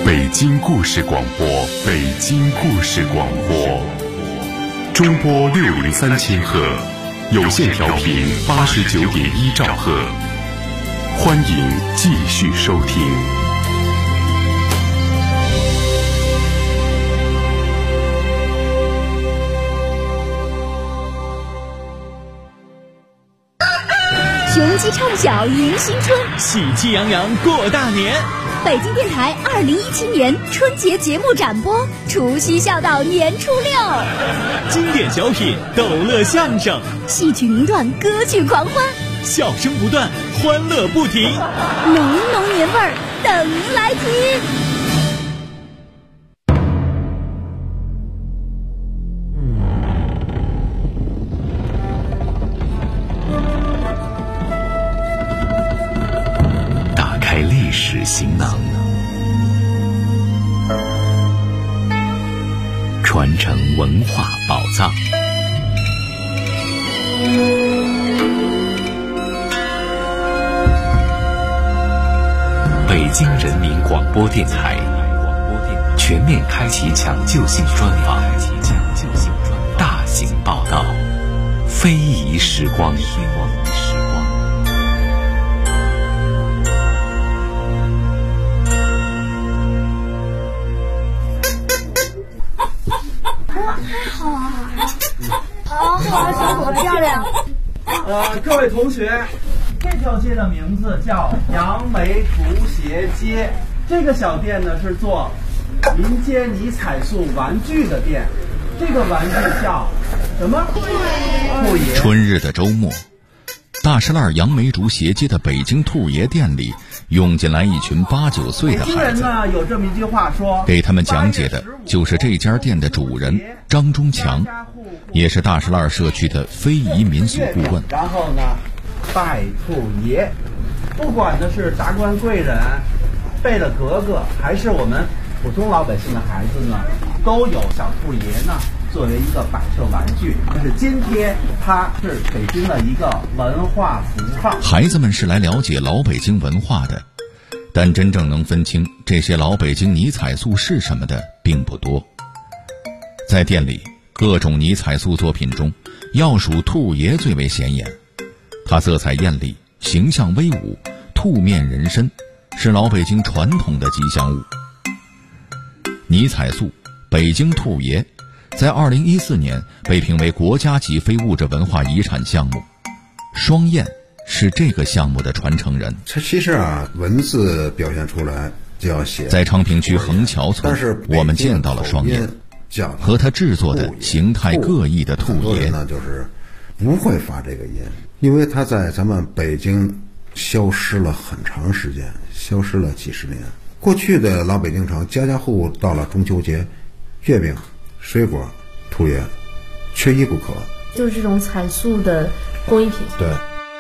北京故事广播，北京故事广播，中波603千赫，有线调频89.1兆赫，欢迎继续收听。 雄鸡唱晓迎新春， 喜气洋洋过大年。 北京电台2017年春节节目展播，除夕笑到年初6， 经典小品、逗乐相声、 戏曲名段、歌曲狂欢， 笑声不断，欢乐不停， 浓浓年味儿等您来听。 历史行囊，传承文化宝藏。北京人民广播电台全面开启抢救性专访，大型报道，非遗时光。 好漂亮！ 各位同学，这条街的名字叫杨梅竹斜街。这个小店呢是做民间泥彩塑玩具的店。这个玩具叫什么？兔爷。 春日的周末，大石栏杨梅竹斜街的北京兔爷店里涌进来一群8、9岁的孩子。 有这么一句话说， 给他们讲解的就是这家店的主人张忠强，也是大石栏社区的非遗民俗顾问。 然后呢，拜兔爷，不管的是达官贵人、贝勒格格，还是我们普通老百姓的孩子呢，都有小兔爷呢作为一个摆设玩具。但是今天它是北京的一个文化符号。 孩子们是来了解老北京文化的，但真正能分清这些老北京泥彩塑是什么的并不多。在店里，各种泥彩塑作品中，要数兔爷最为显眼。它色彩艳丽，形象威武，兔面人身，是老北京传统的吉祥物。泥彩塑北京兔爷在2014年被评为国家级非物质文化遗产项目。双燕是这个项目的传承人。 它其实文字表现出来就要写。 在昌平区横桥村，我们见到了双燕和他制作的形态各异的兔爷。 呢就是不会发这个音，因为他在咱们北京消失了很长时间，消失了几十年。过去的老北京城，家家户到了中秋节，月饼、水果、兔爷，缺一不可。 就是这种彩塑的工艺品。 对。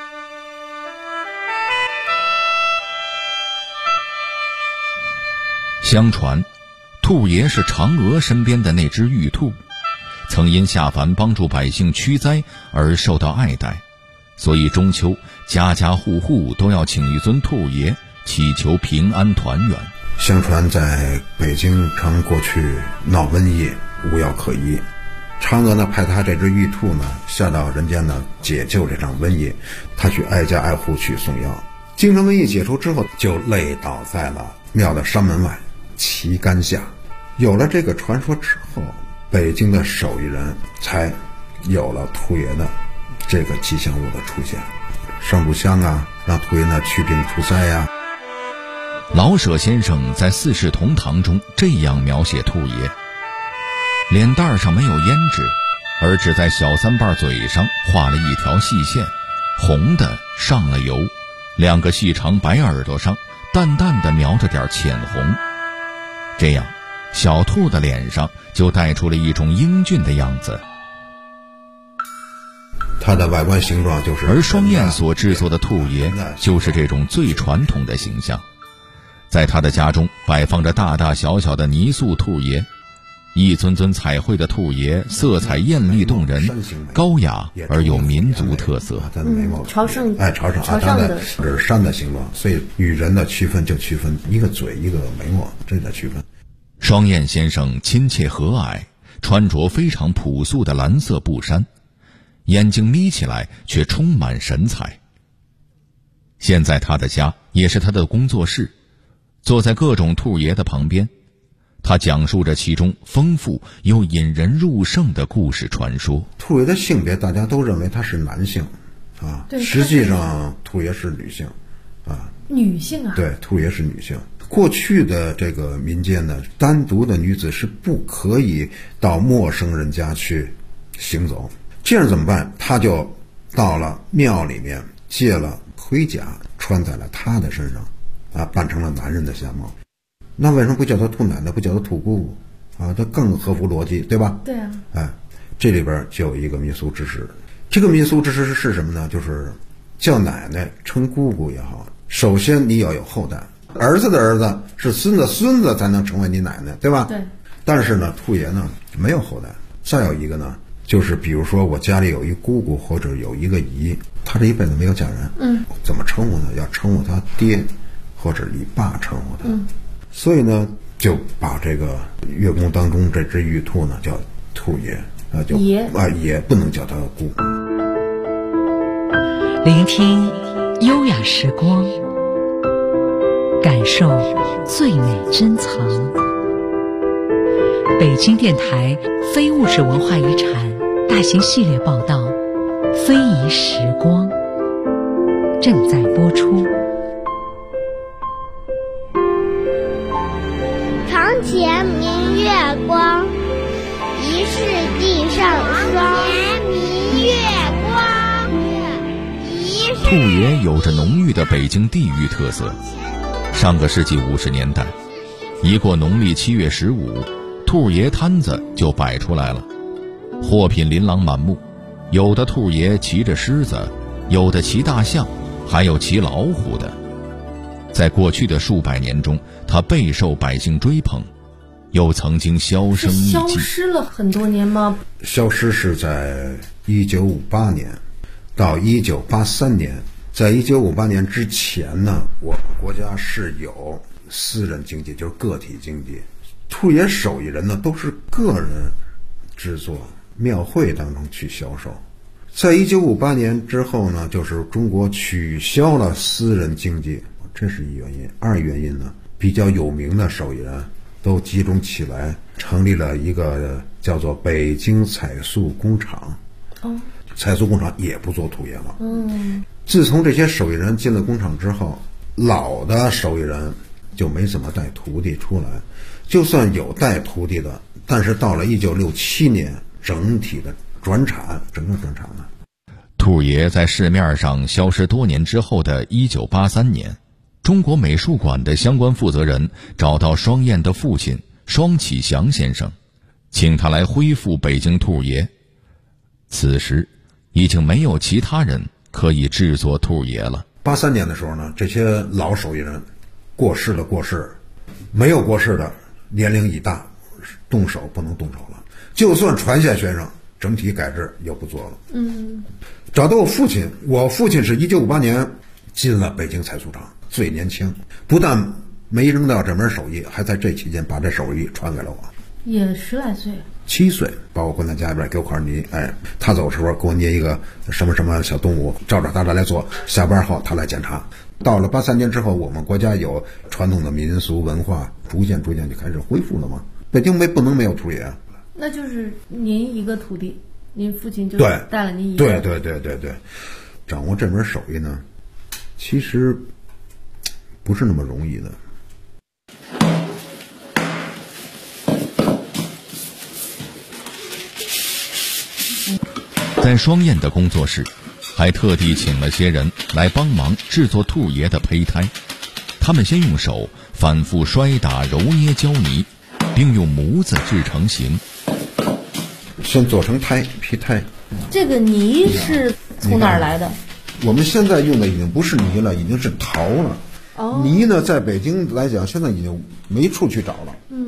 相传，兔爷是嫦娥身边的那只玉兔，曾因下凡帮助百姓驱灾而受到爱戴，所以中秋家家户户都要请一尊兔爷，祈求平安团圆。 相传在北京城过去闹瘟疫，无药可医，嫦娥呢派他这只玉兔呢下到人间呢解救这场瘟疫，他去挨家挨户去送药。京城瘟疫解除之后，就累倒在了庙的山门外旗杆下。有了这个传说之后，北京的手艺人才有了兔爷的这个吉祥物的出现。上炷香让兔爷呢驱病除灾老舍先生在《四世同堂》中这样描写兔爷：脸蛋上没有胭脂，而只在小三瓣嘴上画了一条细线，红的上了油，2个细长白耳朵上淡淡的描着点浅红，这样小兔的脸上就带出了一种英俊的样子。 它的外观形状就是， 而双燕所制作的兔爷就是这种最传统的形象。在他的家中摆放着大大小小的泥塑兔爷， 一尊尊彩绘的兔爷色彩艳丽动人，高雅而有民族特色。 朝圣的这是山的形状，所以与人的区分就区分一个嘴一个眉毛，这叫区分。 双燕先生亲切和蔼，穿着非常朴素的蓝色布衫，眼睛眯起来却充满神采。现在他的家也是他的工作室，坐在各种兔爷的旁边，他讲述着其中丰富又引人入胜的故事传说。 兔爷的性别大家都认为他是男性啊，实际上兔爷是女性啊。 女性啊？ 对，兔爷是女性。过去的这个民间呢，单独的女子是不可以到陌生人家去行走，这样怎么办？他就到了庙里面借了盔甲穿在了他的身上啊，扮成了男人的相貌。那为什么不叫他兔奶奶，不叫他兔姑姑啊？这更合乎逻辑，对吧？ 对啊。 哎，这里边就有一个民俗知识。这个民俗知识是什么呢？就是叫奶奶称姑姑也好，首先你要有后代，儿子的儿子是孙子，孙子才能成为你奶奶，对吧？ 对。 但是呢，兔爷呢没有后代。再有一个呢，就是比如说我家里有一姑姑或者有一个姨，她这一辈子没有嫁人，怎么称呼呢？要称呼她爹或者你爸称呼她。所以呢，就把这个乐宫当中这只玉兔呢叫兔爷啊，就也不能叫他姑。 聆听优雅时光，感受最美珍藏。北京电台非物质文化遗产大型系列报道《非遗时光》正在播出。 床前明月光，疑是地上霜。明月光，疑是。 兔爷有着浓郁的北京地域特色。上个世纪50年代，一过农历7月15，兔爷摊子就摆出来了，货品琳琅满目，有的兔爷骑着狮子，有的骑大象，还有骑老虎的。在过去的数百年中，他备受百姓追捧，又曾经销声匿迹。 消失了很多年吗？ 消失是在1958年到1983年。在1958年之前呢，我们国家是有私人经济，就是个体经济。兔爷手艺人呢都是个人制作，庙会当中去销售。在1958年之后呢，就是中国取消了私人经济，这是一原因。二原因呢，比较有名的手艺人都集中起来，成立了一个叫做北京彩塑工厂。彩塑工厂也不做兔爷了。自从这些手艺人进了工厂之后，老的手艺人就没怎么带徒弟出来，就算有带徒弟的，但是到了1967年，整个转产了。 兔爷在市面上消失多年之后的1983年，中国美术馆的相关负责人找到双燕的父亲双启祥先生，请他来恢复北京兔爷。此时已经没有其他人可以制作兔爷了。 83年的时候呢，这些老手艺人过世，没有过世的年龄已大，不能动手了。就算传下学生，整体改制又不做了。找到我父亲是1958年进了北京彩塑厂，最年轻，不但没扔掉这门手艺，还在这期间把这手艺传给了我。 也10来岁 ，7岁，把我关在家里边，给我块泥，他走的时候给我捏一个什么什么小动物，照着他来做。下班后他来检查。到了83年之后，我们国家有传统的民俗文化，逐渐就开始恢复了嘛。北京不能没有兔爷。 那就是您一个徒弟，您父亲就带了您一个。对，掌握这门手艺呢，其实不是那么容易的。 在双燕的工作室，还特地请了些人来帮忙制作兔爷的胚胎。他们先用手反复摔打揉捏胶泥，并用模子制成形， 先做成胚胎。 这个泥是从哪儿来的？ 我们现在用的已经不是泥了，已经是陶了。泥呢，在北京来讲，现在已经没处去找了。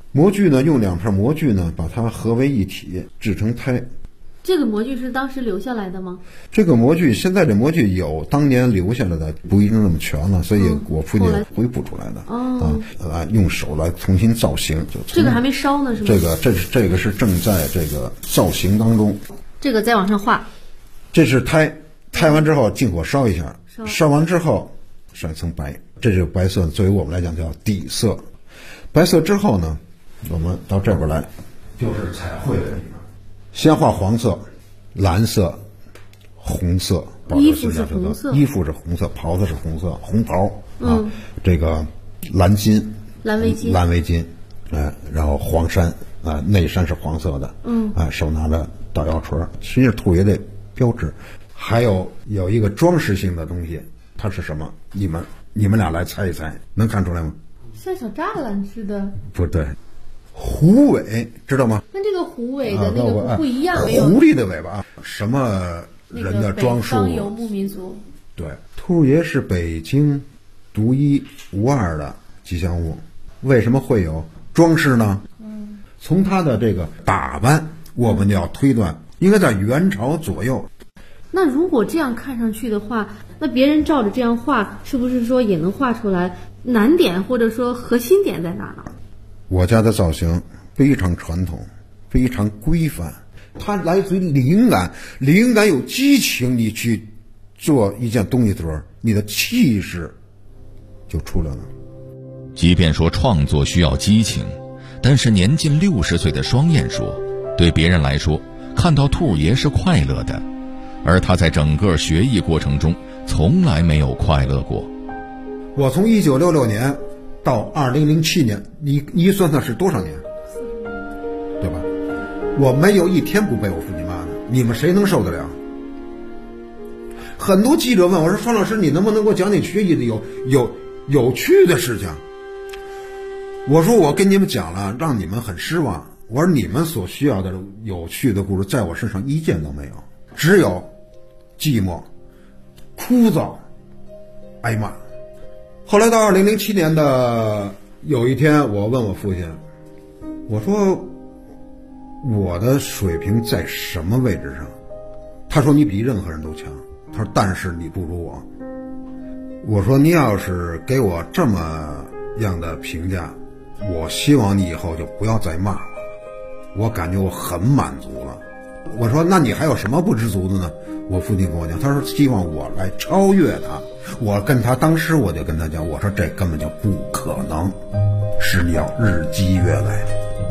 模具呢，用2片模具呢把它合为一体，制成胎。 这个模具是当时留下来的吗？ 这个模具，现在这模具有当年留下来的，不一定那么全了，所以我父亲恢复出来的。用手来重新造型。 这个还没烧呢，是吗？ 这个是正在这个造型当中。 这个再往上画。这是胎完之后进火烧一下，烧完之后上一层白，这就是白色，作为我们来讲叫底色。白色之后呢，我们到这边来，就是彩绘的地方。先画黄色、蓝色、红色， 衣服是红色， 袍子是红色，红袍这个蓝围巾，然后黄衫内衫是黄色的，手拿着捣药锤，实际是兔爷的标志。还有一个装饰性的东西，它是什么？你们俩来猜一猜，能看出来吗？ 像小栅栏似的。 不对。狐尾知道吗？ 跟这个狐尾的那个不一样， 狐狸的尾巴，什么人的装束？ 北方游牧民族。 对，兔爷是北京独一无二的吉祥物。为什么会有装饰呢？从他的这个打扮，我们就要推断，应该在元朝左右。 那如果这样看上去的话，那别人照着这样画，是不是说也能画出来难点或者说核心点在哪儿呢？ 我家的造型非常传统，非常规范，它来自于灵感有激情，你去做一件东西的时候，你的气势就出来了。 即便说创作需要激情，但是年近60岁的双燕说，对别人来说，看到兔爷是快乐的，而他在整个学艺过程中从来没有快乐过。 我从1966年到2007年，你算算是多少年？对吧？我没有一天不被我父亲骂的，你们谁能受得了？很多记者问我说：“双老师，你能不能给我讲讲学艺的有趣的事情？”我说：“我跟你们讲了，让你们很失望。我说你们所需要的有趣的故事，在我身上一件都没有，只有寂寞、枯燥、挨骂。”后来到2007年的有一天，我问我父亲，我说我的水平在什么位置上？他说你比任何人都强。他说但是你不如我。我说你要是给我这么样的评价，我希望你以后就不要再骂我，我感觉我很满足了。我说那你还有什么不知足的呢？我父亲跟我讲，他说希望我来超越他。我跟他当时我就跟他讲，我说这根本就不可能，是要日积月累。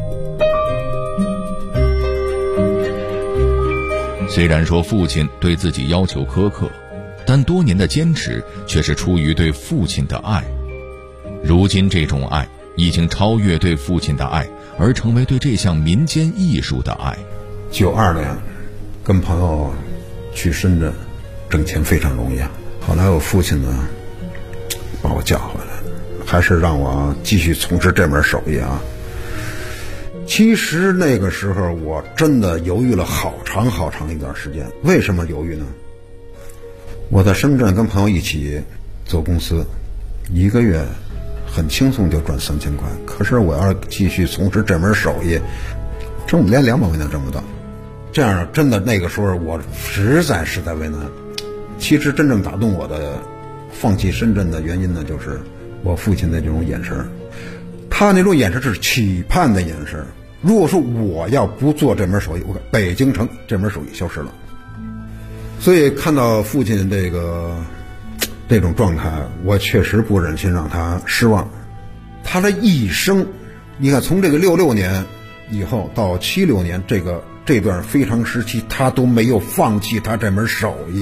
虽然说父亲对自己要求苛刻，但多年的坚持却是出于对父亲的爱。如今这种爱已经超越对父亲的爱，而成为对这项民间艺术的爱。 92年跟朋友去深圳挣钱非常容易啊，后来我父亲呢把我叫回来，还是让我继续从事这门手艺啊。其实那个时候我真的犹豫了好长一段时间。为什么犹豫呢？我在深圳跟朋友一起做公司，1个月很轻松就赚3000块，可是我要继续从事这门手艺，连200块钱挣不到。这样真的那个时候我实在为难。其实真正打动我的放弃深圳的原因呢，就是我父亲的这种眼神，他那种眼神是期盼的眼神。如果说我要不做这门手艺，北京城这门手艺消失了。所以看到父亲这种状态，我确实不忍心让他失望。他的一生，你看从这个66年以后到76年这段非常时期，他都没有放弃他这门手艺。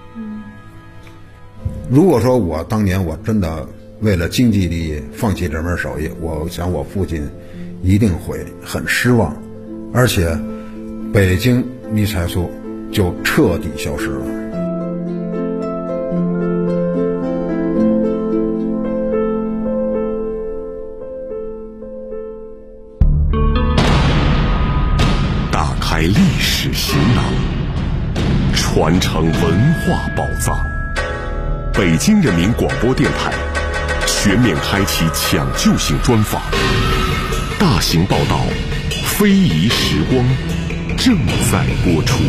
如果说我当年我真的为了经济利益放弃这门手艺，我想我父亲一定会很失望，而且北京迷彩素就彻底消失了。 打开历史行囊，传承文化宝藏。北京人民广播电台全面开启抢救性专访， 大型报道，非遗时光正在播出。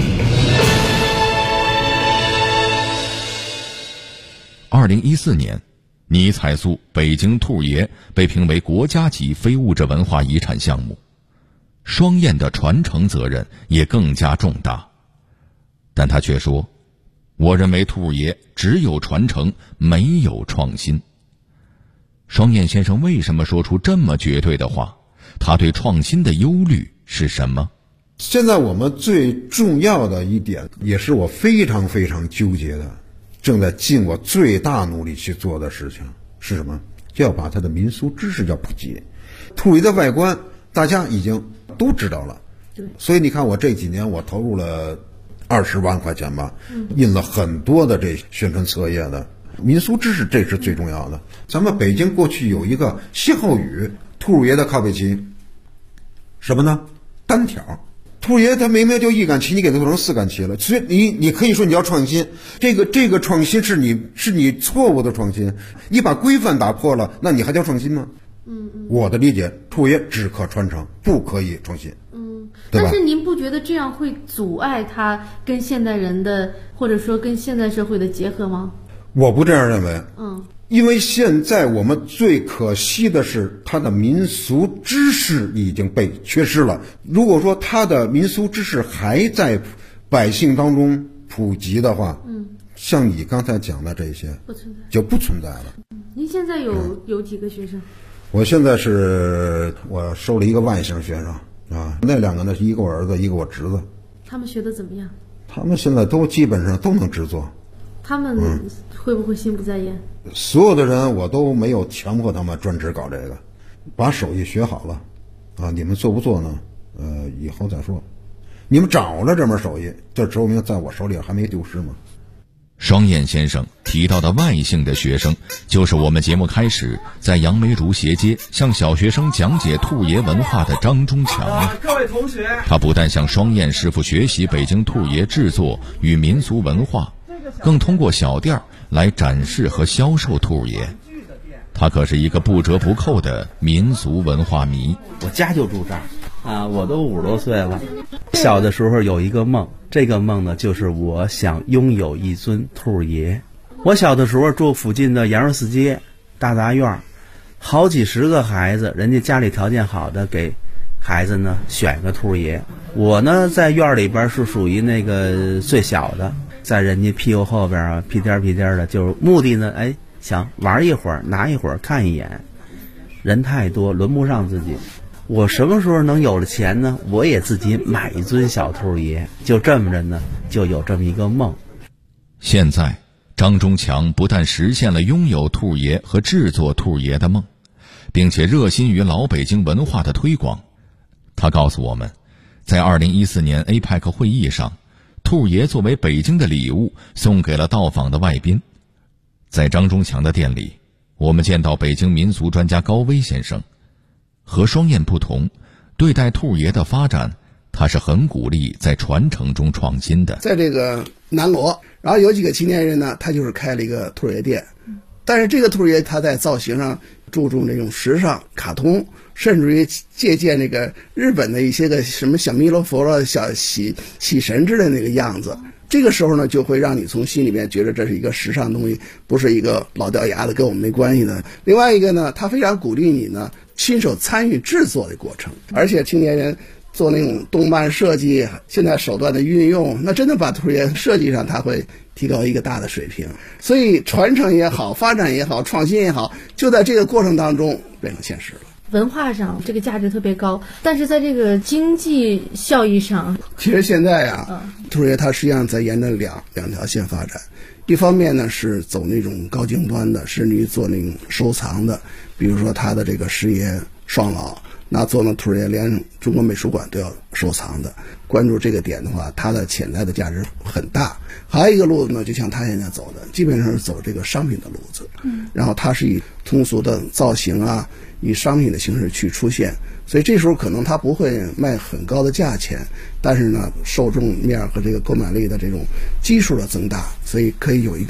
2014年，拟彩塑北京兔爷被评为国家级非物质文化遗产项目，双燕的传承责任也更加重大。但他却说，我认为兔爷只有传承，没有创新。双燕先生为什么说出这么绝对的话？他对创新的忧虑是什么？ 现在我们最重要的一点，也是我非常非常纠结的，正在尽我最大努力去做的事情是什么？就要把它的民俗知识要普及。兔爷的外观大家已经都知道了，对，所以你看我这几年我投入了20万块钱吧，印了很多的这宣传册页的民俗知识，这是最重要的。咱们北京过去有一个歇后语，兔爷的靠背旗什么呢？单挑。兔爷他明明就1杆旗，你给他做成4杆旗了，所以你可以说你要创新，这个创新是你错误的创新，你把规范打破了，那你还叫创新吗？我的理解，兔爷只可传承，不可以创新。 但是您不觉得这样会阻碍他跟现代人的，或者说跟现代社会的结合吗？ 我不这样认为。因为现在我们最可惜的是他的民俗知识已经被缺失了。如果说他的民俗知识还在百姓当中普及的话，像你刚才讲的这些就不存在了。 您现在有几个学生？ 我现在我收了一个外省学生啊，那2个呢是一个我儿子，一个我侄子。 他们学的怎么样？ 他们现在都基本上都能制作。 他们会不会心不在焉？ 所有的人我都没有强迫他们专职搞这个，把手艺学好了啊，你们做不做呢？以后再说。你们掌握了这门手艺，这说明在我手里还没丢失吗？ 双燕先生提到的外姓的学生，就是我们节目开始在杨梅竹斜街向小学生讲解兔爷文化的张忠强。 各位同学， 他不但向双燕师傅学习北京兔爷制作与民俗文化，更通过小店来展示和销售兔爷。他可是一个不折不扣的民俗文化迷。 我家就住这儿啊，我都50多岁了。小的时候有一个梦，这个梦呢就是我想拥有一尊兔爷。我小的时候住附近的杨肉寺街大杂院，好几十个孩子，人家家里条件好的给孩子呢选个兔爷。我呢在院里边是属于那个最小的，在人家屁股后边啊屁颠屁颠的，就是目的呢想玩一会儿，拿一会儿看一眼。人太多轮不上自己，我什么时候能有了钱呢？我也自己买一尊小兔爷。就这么着呢，就有这么一个梦。 现在张忠强不但实现了拥有兔爷和制作兔爷的梦，并且热心于老北京文化的推广。他告诉我们，在2014年 APEC 会议上，兔爷作为北京的礼物送给了到访的外宾。在张忠强的店里，我们见到北京民俗专家高威先生。和双燕不同，对待兔爷的发展，他是很鼓励在传承中创新的。 在这个南锣，然后有几个青年人呢，他就是开了一个兔爷店，但是这个兔爷他在造型上注重这种时尚、卡通，甚至于借鉴那个日本的一些个什么小弥勒佛了、小喜神之类的那个样子。这个时候呢，就会让你从心里面觉得这是一个时尚东西，不是一个老掉牙的跟我们没关系的。另外一个呢，他非常鼓励你呢亲手参与制作的过程，而且青年人做那种动漫设计，现在手段的运用，那真的把兔爷设计上他会提高一个大的水平。所以传承也好，发展也好，创新也好，就在这个过程当中变成现实了。 文化上这个价值特别高，但是在这个经济效益上， 其实现在兔爷它实际上在沿着两条线发展。一方面呢是走那种高精端的，甚至于做那种收藏的，比如说他的这个师爷双老，那做了兔爷连中国美术馆都要收藏的。关注这个点的话，它的潜在的价值很大。还有一个路子呢，就像他现在走的，基本上是走这个商品的路子，然后它是以通俗的造型啊，以商品的形式去出现，所以这时候可能它不会卖很高的价钱，但是呢，受众面和这个购买力的这种基数的增大，所以可以有一个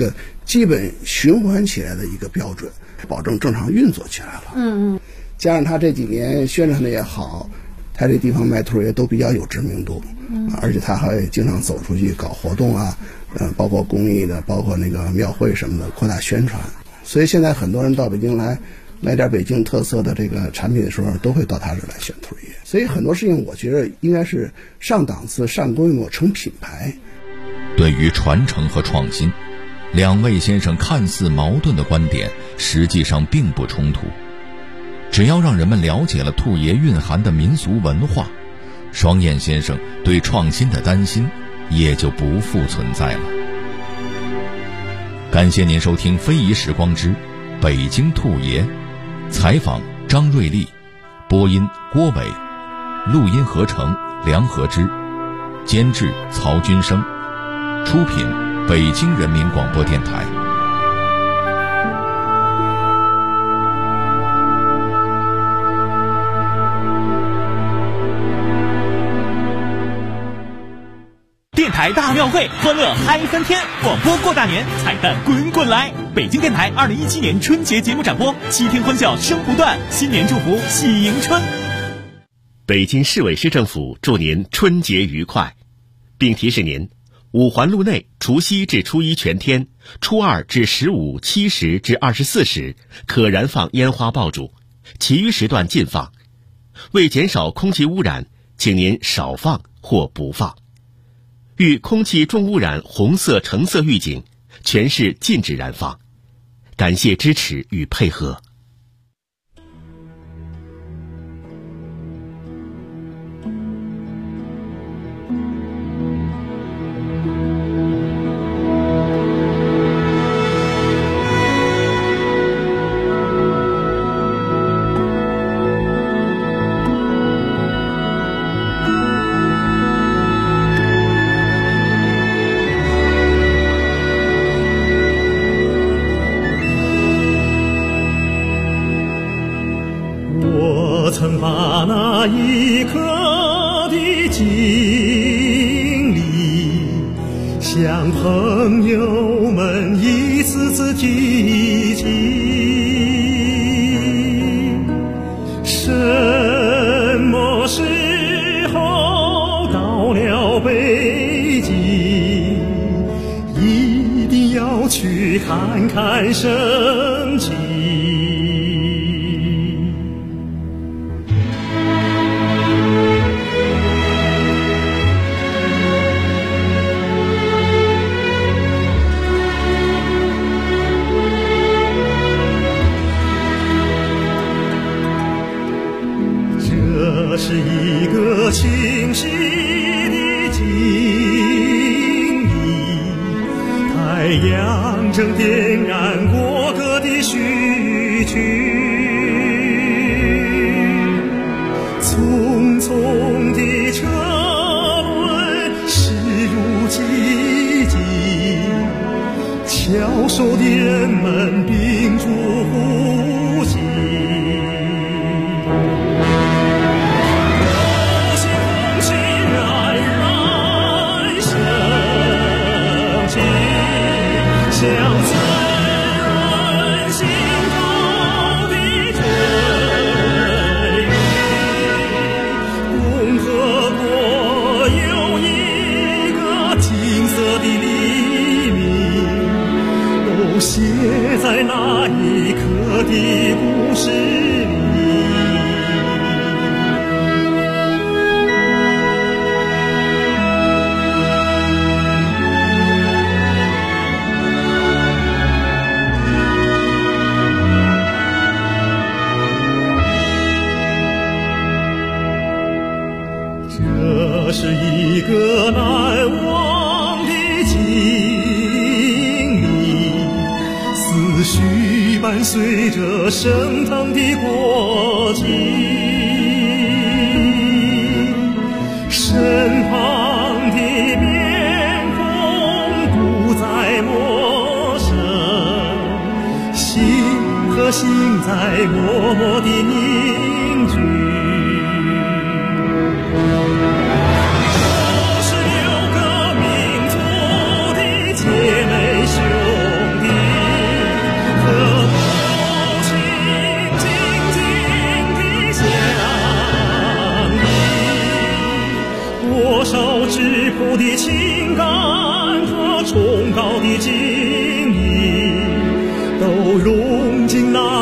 基本循环起来的一个标准，保证正常运作起来了。加上他这几年宣传的也好，他这地方卖兔爷都比较有知名度，而且他还经常走出去搞活动啊，包括公益的，包括那个庙会什么的，扩大宣传。所以现在很多人到北京来买点北京特色的这个产品的时候，都会到他这儿来选兔爷。所以很多事情我觉得应该是上档次、上规模、成品牌。 对于传承和创新，两位先生看似矛盾的观点实际上并不冲突。只要让人们了解了兔爷蕴含的民俗文化，双燕先生对创新的担心也就不复存在了。感谢您收听《非遗时光之北京兔爷》，采访张瑞丽，播音郭伟，录音合成梁和之，监制曹军生，出品北京人民广播电台。 电台大庙会，欢乐嗨翻天，广播过大年，彩蛋滚滚来！北京电台2017年春节节目展播，7天欢笑声不断，新年祝福喜迎春。 北京市委市政府祝您春节愉快，并提示您，五环路内除夕至初一全天，初二至15、7时至24时可燃放烟花爆竹，其余时段禁放。为减少空气污染，请您少放或不放。遇空气重污染红色、橙色预警，全市禁止燃放。感谢支持与配合。 曾把那一刻的经历向朋友们一次次提起，什么时候到了北京，一定要去看看升旗。这是一个清晰的经历，太阳正点燃国歌的序曲，匆匆的车轮驶入寂静，翘首的人们屏住呼吸。像滋润心头的真理，共和国有一个金色的黎明，都写在那一刻的故事里。这是一个难忘的经历，思绪伴随着升腾的国旗，身旁的面孔不再陌生，心和心在默默地凝聚。姐妹兄弟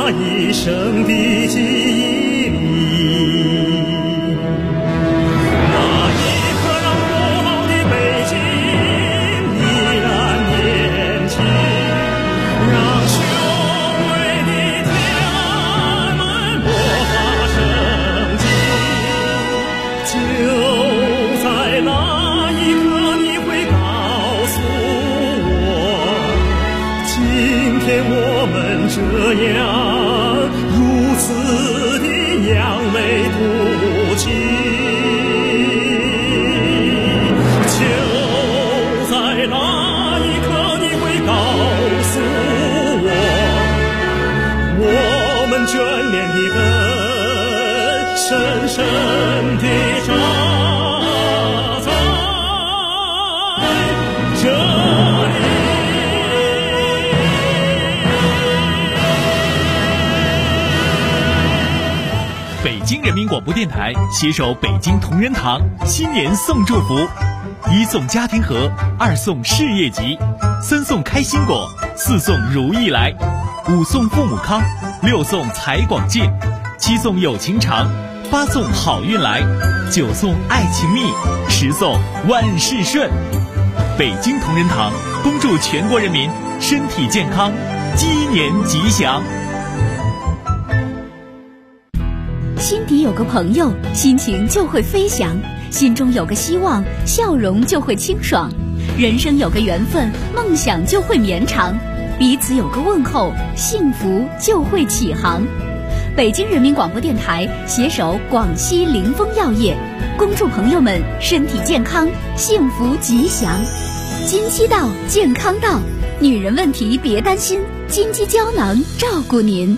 那一生的记忆里，那一刻让古老的北京依然年轻，让雄伟的天安门勃发生机。就在那一刻，你会告诉我，今天我们这样如此的扬眉吐气。就在那一刻，你会告诉我，我们眷恋的根深深地扎在这里。 北京人民广播电台携手北京同仁堂新年送祝福：1送家庭和，2送事业吉，3送开心果，4送如意来，5送父母康，6送财广进，7送有情长，8送好运来，9送爱情蜜，10送万事顺。北京同仁堂恭祝全国人民身体健康，鸡年吉祥。 心底有个朋友，心情就会飞翔；心中有个希望，笑容就会清爽；人生有个缘分，梦想就会绵长；彼此有个问候，幸福就会起航。北京人民广播电台携手广西凌风药业，恭祝朋友们身体健康，幸福吉祥。金鸡到，健康到，女人问题别担心，金鸡胶囊照顾您。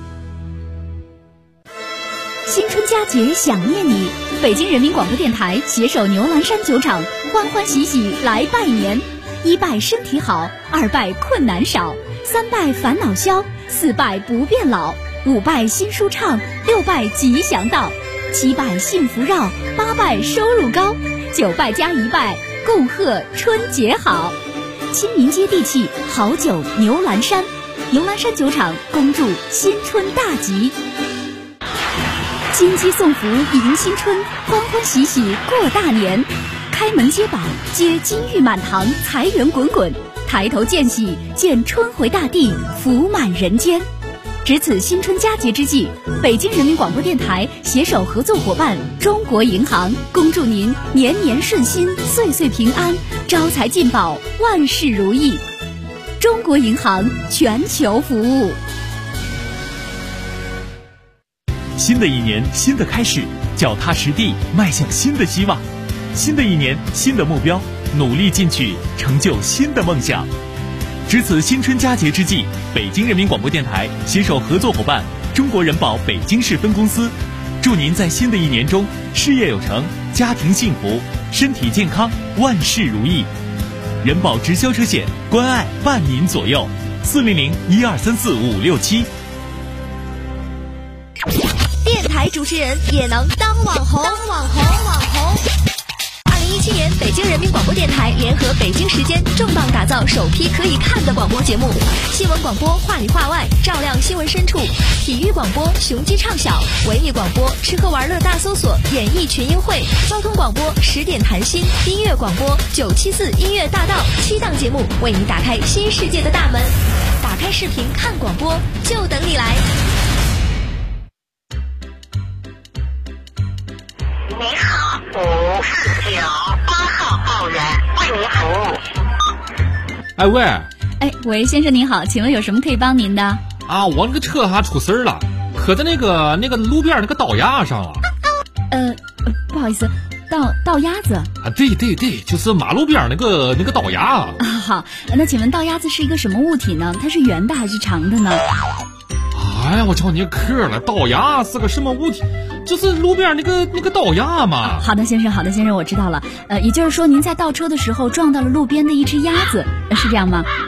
新春佳节想念你，北京人民广播电台携手牛栏山酒厂，欢欢喜喜来拜年。1拜身体好，2拜困难少，3拜烦恼消，4拜不变老，5拜心舒畅，6拜吉祥到，7拜幸福绕，8拜收入高，9拜加1拜，共贺春节好。亲民接地气，好酒牛栏山，牛栏山酒厂恭祝新春大吉。金鸡送福迎新春，欢欢喜喜过大年。开门接宝，接金玉满堂，财源滚滚；抬头见喜，见春回大地，福满人间。值此新春佳节之际，北京人民广播电台携手合作伙伴中国银行，恭祝您年年顺心，岁岁平安，招财进宝，万事如意。中国银行全球服务。 新的一年，新的开始，脚踏实地迈向新的希望。新的一年，新的目标，努力进取，成就新的梦想。值此新春佳节之际，北京人民广播电台携手合作伙伴中国人保北京市分公司，祝您在新的一年中事业有成，家庭幸福，身体健康，万事如意。人保直销车险，关爱伴您左右，400-1234-567。 电台主持人也能当网红。2017年，北京人民广播电台联合北京时间重磅打造首批可以看的广播节目：新闻广播话里话外，照亮新闻深处；体育广播雄鸡唱晓；文艺广播吃喝玩乐大搜索，演艺群英会；交通广播10点谈心；音乐广播974音乐大道，7档节目为你打开新世界的大门。打开视频看广播，就等你来。 你好，549，8号报员为您服务。 哎喂， 喂，先生您好，请问有什么可以帮您的？ 啊，我那个车还出事儿了，磕在那个路边那个道牙上了。 不好意思，道鸭子啊，对，就是马路边那个道牙啊。 好，那请问道鸭子是一个什么物体呢？它是圆的还是长的呢？ 哎呀，我叫你磕了，道牙是个什么物体？就是路边那个道牙嘛。 好的，先生，我知道了。也就是说您在倒车的时候撞到了路边的一只鸭子，是这样吗？